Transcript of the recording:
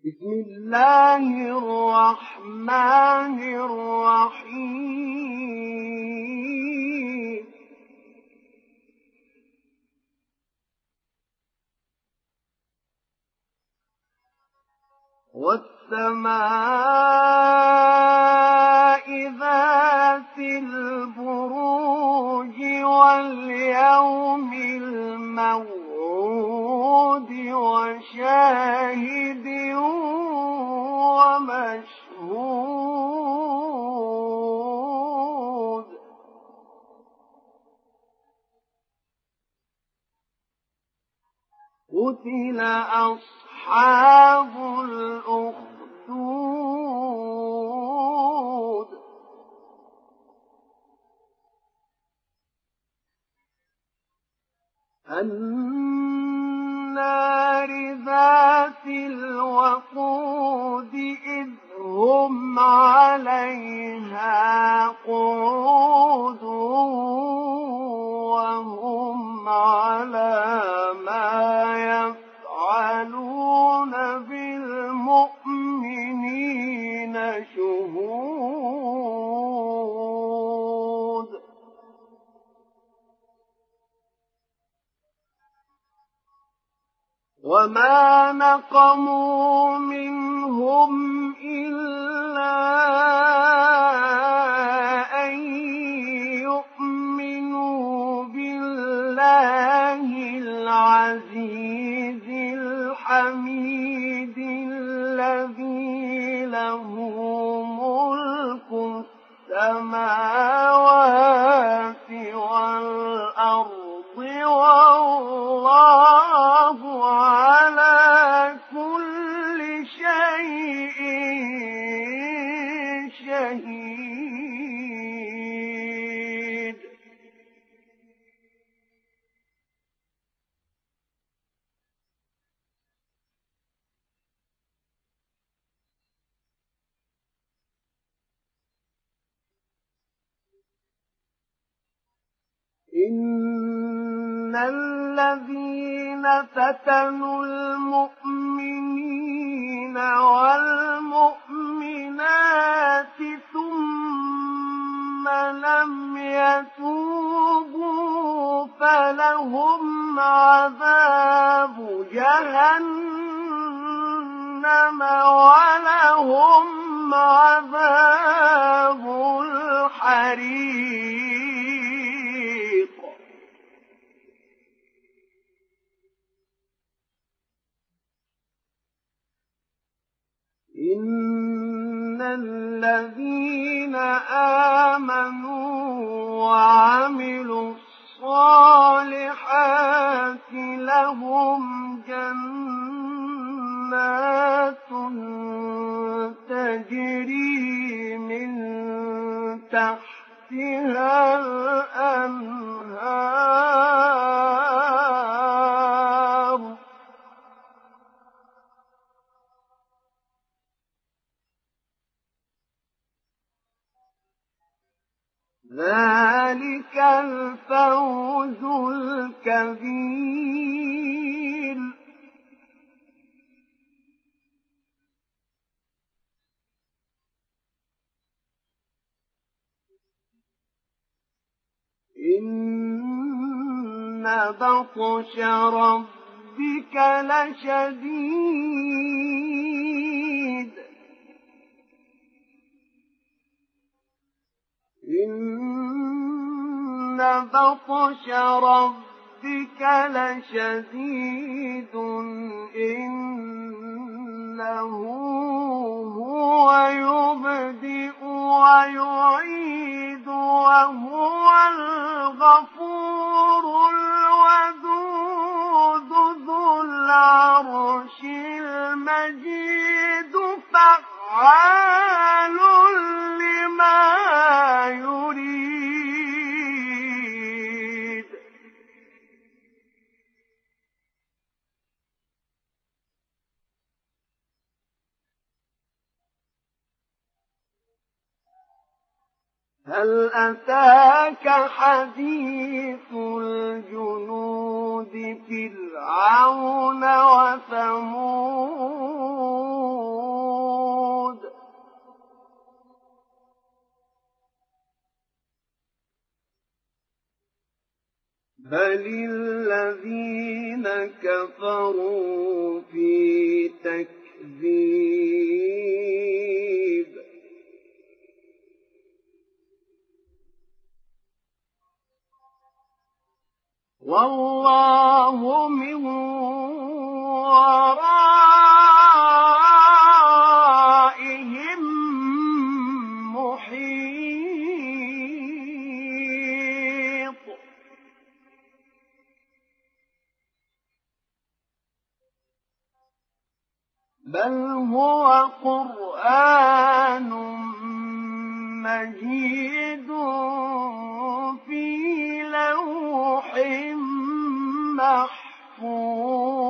بسم الله الرحمن الرحيم والسماء ذات البروج واليوم الموعود وشاهد ومشهود قتل أصحاب الأخدود النار ذات الوقود إذ هم عليها قعود وهم على ما يفعلون بالمؤمنين شهود وما نقموا منهم إلا أن يؤمنوا بالله العزيز الحميد الذي له ملك السماوات والأرض والله على كل شيء شهيد إن الذين فتنوا المؤمنين والمؤمنات ثم لم يتوبوا فلهم عذاب جهنم ولهم عذاب الحريق إن الذين آمنوا وعملوا الصالحات لهم جنات تجري من تحتها الأنهار ذلك الفوز الكبير إن بطش ربك لشديد إن بطش ربك لشديد إنه هو يبدئ ويعيد وهو الغفور الودود ذو العرش المجيد فعال لما يريد هل أتاك حديث الجنود فرعون وثمود بل الذين كفروا في تكذيب والله من ورائهم محيط بل هو قرآن مجيد في لوح محفوظ